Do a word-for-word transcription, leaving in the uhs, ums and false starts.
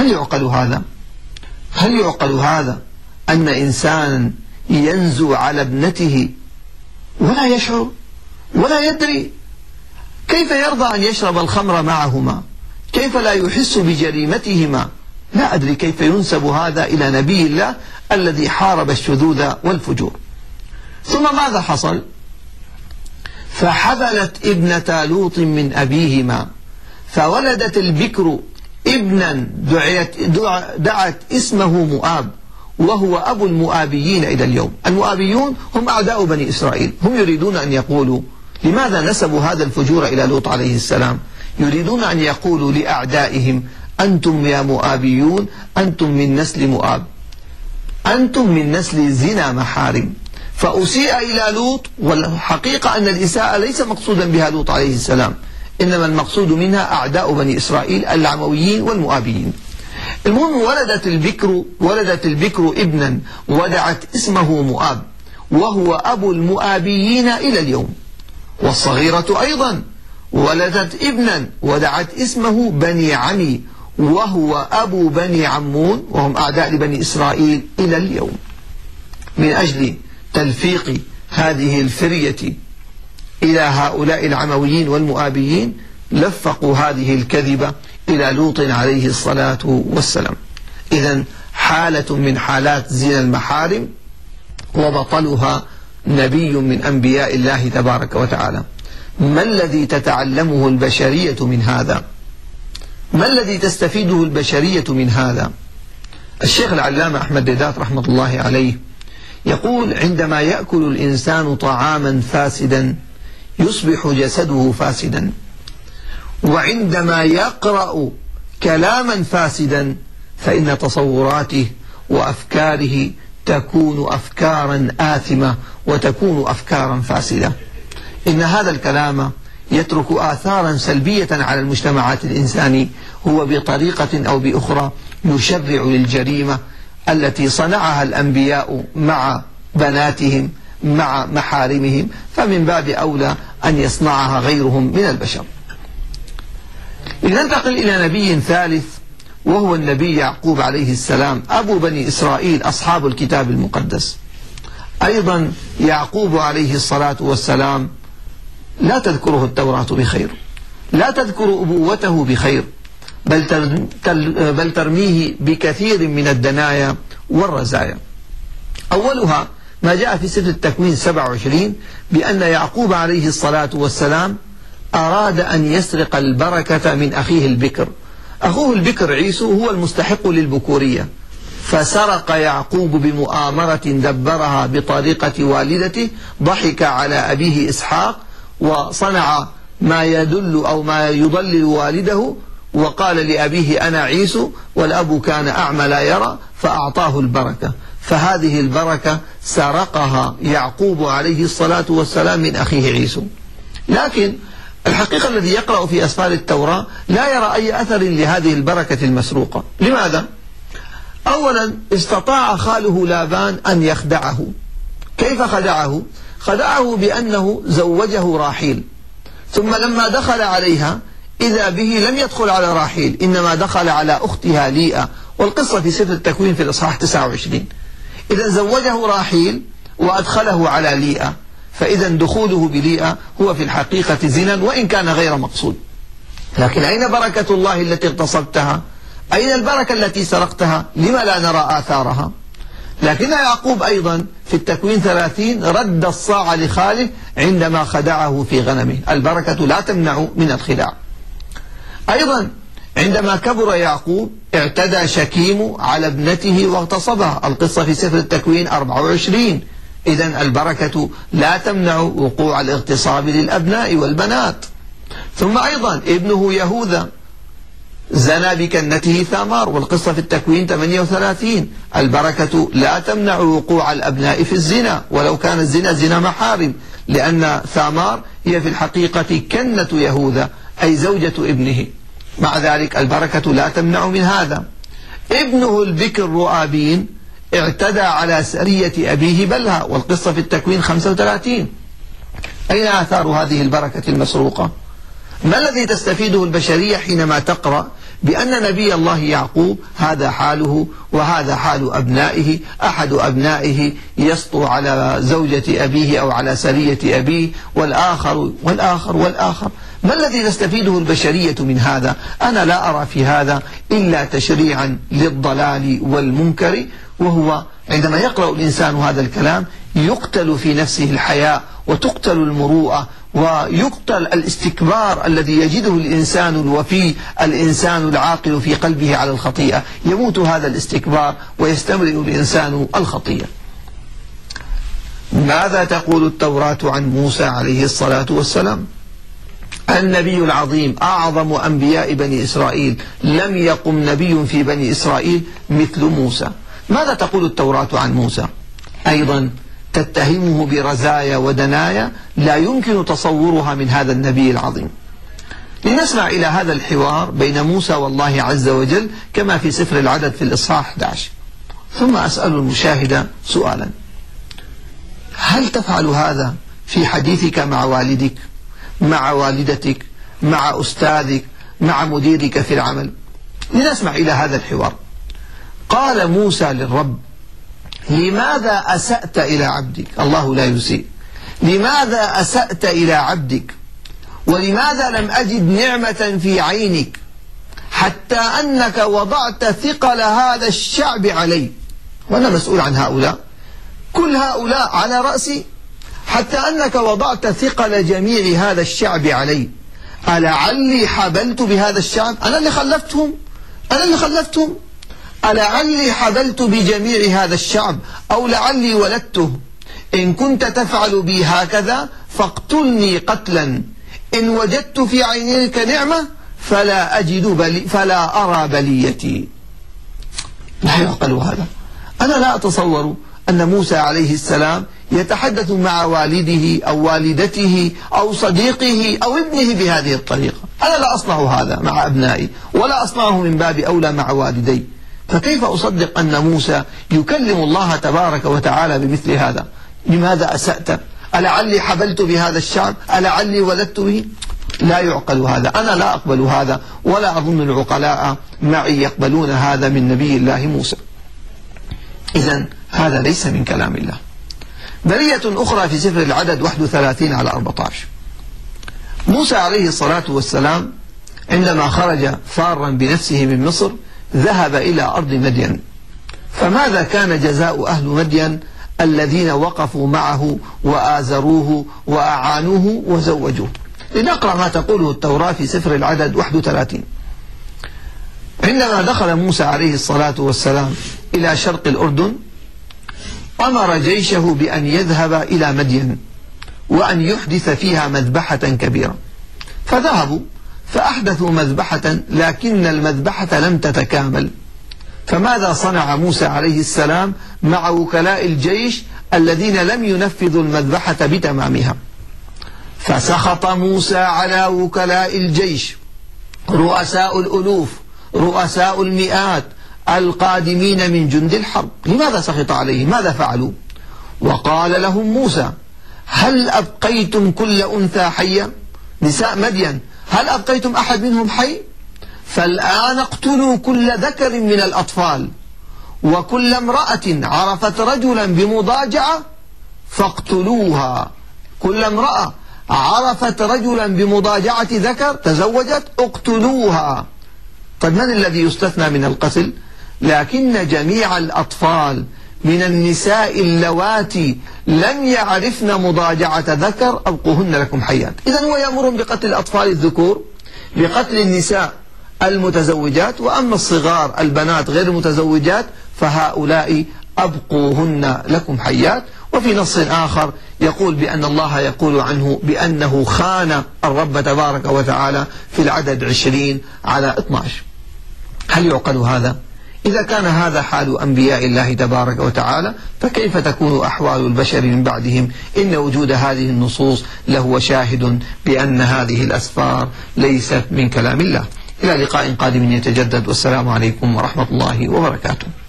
هل يعقل هذا؟ هل يعقل هذا أن إنسانا ينزو على ابنته ولا يشعر ولا يدري؟ كيف يرضى أن يشرب الخمر معهما؟ كيف لا يحس بجريمتهما؟ لا أدري كيف ينسب هذا إلى نبي الله الذي حارب الشذوذ والفجور. ثم ماذا حصل؟ فحبلت ابنة لوط من أبيهما، فولدت البكر ابنا دعيت دعت اسمه مؤاب، وهو أبو المؤابيين إلى اليوم. المؤابيون هم أعداء بني إسرائيل، هم يريدون أن يقولوا لماذا نسبوا هذا الفجور إلى لوط عليه السلام؟ يريدون أن يقولوا لأعدائهم أنتم يا مؤابيون أنتم من نسل مؤاب، أنتم من نسل زنا محارم. فأسيء إلى لوط، والحقيقة أن الإساءة ليس مقصودا بها لوط عليه السلام، إنما المقصود منها أعداء بني إسرائيل العمويين والمؤابيين. المهم ولدت البكر ولدت البكر ابنا ودعت اسمه مؤاب، وهو أبو المؤابيين إلى اليوم. والصغيرة أيضا ولدت ابنا ودعت اسمه بني عمي، وهو أبو بني عمون، وهم أعداء لبني إسرائيل إلى اليوم. من أجل تلفيق هذه الفرية إلى هؤلاء العمويين والمؤابيين لفقوا هذه الكذبة إلى لوط عليه الصلاة والسلام. إذن حالة من حالات زنا المحارم، وبطلها نبي من أنبياء الله تبارك وتعالى. ما الذي تتعلمه البشرية من هذا؟ ما الذي تستفيده البشرية من هذا؟ الشيخ العلامة أحمد ديدات رحمة الله عليه يقول: عندما يأكل الإنسان طعاما فاسدا يصبح جسده فاسدا، وعندما يقرأ كلاما فاسدا فإن تصوراته وأفكاره تكون أفكارا آثمة وتكون أفكارا فاسدة. إن هذا الكلام يترك آثارا سلبية على المجتمعات الإنساني، هو بطريقة أو بأخرى يشرع للجريمة التي صنعها الأنبياء مع بناتهم مع محارمهم، فمن باب أولى أن يصنعها غيرهم من البشر. لننتقل إلى نبي ثالث، وهو النبي يعقوب عليه السلام، أبو بني إسرائيل أصحاب الكتاب المقدس. أيضا يعقوب عليه الصلاة والسلام لا تذكره التوراة بخير، لا تذكر أبوته بخير، بل بل ترميه بكثير من الدنايا والرزايا. أولها ما جاء في سفر التكوين سبعة وعشرين بأن يعقوب عليه الصلاة والسلام أراد أن يسرق البركة من أخيه البكر. أخوه البكر عيسو هو المستحق للبكورية، فسرق يعقوب بمؤامرة دبرها بطريقة والدته، ضحك على أبيه إسحاق وصنع ما يدل أو ما يضلل والده، وقال لأبيه أنا عيسو، والأب كان أعمى لا يرى، فأعطاه البركة. فهذه البركة سرقها يعقوب عليه الصلاة والسلام من أخيه عيسو. لكن الحقيقة الذي يقرأ في أسفار التوراة لا يرى أي أثر لهذه البركة المسروقة. لماذا؟ أولا استطاع خاله لابان أن يخدعه. كيف خدعه؟ خدعه بأنه زوجه راحيل، ثم لما دخل عليها إذا به لم يدخل على راحيل، إنما دخل على أختها ليئة، والقصة في سفر التكوين في الإصحاح تسعة وعشرين. إذا زوجه راحيل وأدخله على ليئة، فإذا دخوله بليئة هو في الحقيقة زنا وإن كان غير مقصود. لكن أين بركة الله التي اغتصبتها؟ أين البركة التي سرقتها؟ لما لا نرى آثارها؟ لكن يعقوب أيضا في التكوين ثلاثين رد الصاع لخاله عندما خدعه في غنمه. البركة لا تمنع من الخداع. أيضا عندما كبر يعقوب اعتدى شكيم على ابنته واغتصبها، القصة في سفر التكوين أربعة وعشرين. إذن البركة لا تمنع وقوع الاغتصاب للأبناء والبنات. ثم أيضا ابنه يهوذا زنى بكنته ثامار، والقصة في التكوين ثمانية وثلاثين. البركة لا تمنع وقوع الأبناء في الزنا ولو كان الزنا زنا محارم، لأن ثامار هي في الحقيقة كنة يهوذا أي زوجة ابنه. مع ذلك البركة لا تمنع من هذا. ابنه البكر رؤابين اعتدى على سرية أبيه بلها، والقصة في التكوين خمسة وثلاثين. أين آثار هذه البركة المسروقة؟ ما الذي تستفيده البشرية حينما تقرأ بأن نبي الله يعقوب هذا حاله وهذا حال أبنائه، أحد أبنائه يسطو على زوجة أبيه أو على سرية أبيه، والآخر والآخر والآخر. ما الذي نستفيده البشرية من هذا؟ أنا لا أرى في هذا إلا تشريعا للضلال والمنكر، وهو عندما يقرأ الإنسان هذا الكلام يقتل في نفسه الحياء وتقتل المروءة ويقتل الاستكبار الذي يجده الإنسان الوفي، الإنسان العاقل في قلبه على الخطيئة، يموت هذا الاستكبار ويستمرئ الإنسان الخطيئة. ماذا تقول التوراة عن موسى عليه الصلاة والسلام؟ النبي العظيم أعظم أنبياء بني إسرائيل، لم يقم نبي في بني إسرائيل مثل موسى. ماذا تقول التوراة عن موسى؟ أيضا تتهمه برزايا ودنايا لا يمكن تصورها من هذا النبي العظيم. لنسمع إلى هذا الحوار بين موسى والله عز وجل كما في سفر العدد في الإصحاح أحد عشر. ثم أسأل المشاهد سؤالا: هل تفعل هذا في حديثك مع والدك، مع والدتك، مع أستاذك، مع مديرك في العمل؟ لنسمع إلى هذا الحوار. قال موسى للرب: لماذا أسأت إلى عبدك؟ الله لا يسيء. لماذا أسأت إلى عبدك؟ ولماذا لم أجد نعمة في عينك حتى أنك وضعت ثقل هذا الشعب علي؟ وأنا مسؤول عن هؤلاء، كل هؤلاء على رأسي، حتى أنك وضعت ثقل جميع هذا الشعب علي. ألعلي حبلت بهذا الشعب؟ أنا اللي خلفتهم، أنا اللي خلفتهم. ألعلي حبلت بجميع هذا الشعب أو لعلي ولدته؟ إن كنت تفعل بي هكذا فاقتلني قتلا، إن وجدت في عينيك نعمة فلا أجد بلي فلا أرى بليتي. لا يعقل هذا. أنا لا أتصور أن موسى عليه السلام يتحدث مع والده أو والدته أو صديقه أو ابنه بهذه الطريقة. أنا لا أصنع هذا مع أبنائي، ولا أصنعه من باب أولى مع والدي. فكيف أصدق أن موسى يكلم الله تبارك وتعالى بمثل هذا؟ لماذا أسأت؟ ألعلي حبلت بهذا الشعب؟ ألعلي ولدت به؟ لا يعقل هذا. أنا لا أقبل هذا، ولا أظن العقلاء معي يقبلون هذا من نبي الله موسى. إذن هذا ليس من كلام الله. برية أخرى في سفر العدد واحد وثلاثين على أربعة عشر. موسى عليه الصلاة والسلام عندما خرج فارا بنفسه من مصر ذهب إلى أرض مدين، فماذا كان جزاء أهل مدين الذين وقفوا معه وآزروه وأعانوه وزوجوه؟ لنقرأ ما تقوله التوراة في سفر العدد واحد وثلاثين. عندما دخل موسى عليه الصلاة والسلام إلى شرق الأردن أمر جيشه بأن يذهب إلى مدين وأن يحدث فيها مذبحة كبيرة، فذهبوا فأحدثوا مذبحة، لكن المذبحة لم تتكامل. فماذا صنع موسى عليه السلام مع وكلاء الجيش الذين لم ينفذوا المذبحة بتمامها؟ فسخط موسى على وكلاء الجيش، رؤساء الألوف، رؤساء المئات القادمين من جند الحرب. لماذا سخط عليهم؟ ماذا فعلوا؟ وقال لهم موسى: هل أبقيتم كل أنثى حية؟ نساء مدين، هل أبقيتم أحد منهم حي؟ فالآن اقتلوا كل ذكر من الأطفال وكل امرأة عرفت رجلا بمضاجعة فاقتلوها. كل امرأة عرفت رجلا بمضاجعة ذكر تزوجت اقتلوها. طيب من الذي يستثنى من القتل؟ لكن جميع الأطفال من النساء اللواتي لم يعرفن مضاجعة ذكر أبقوهن لكم حيات. إذن هو يأمرهم بقتل الأطفال الذكور، بقتل النساء المتزوجات، وأما الصغار البنات غير المتزوجات فهؤلاء أبقوهن لكم حيات. وفي نص آخر يقول بأن الله يقول عنه بأنه خان الرب تبارك وتعالى في العدد عشرين على اثني عشر. هل يعقل هذا؟ إذا كان هذا حال أنبياء الله تبارك وتعالى فكيف تكون أحوال البشر من بعدهم؟ إن وجود هذه النصوص لهو شاهد بأن هذه الأسفار ليست من كلام الله. إلى لقاء قادم يتجدد، والسلام عليكم ورحمة الله وبركاته.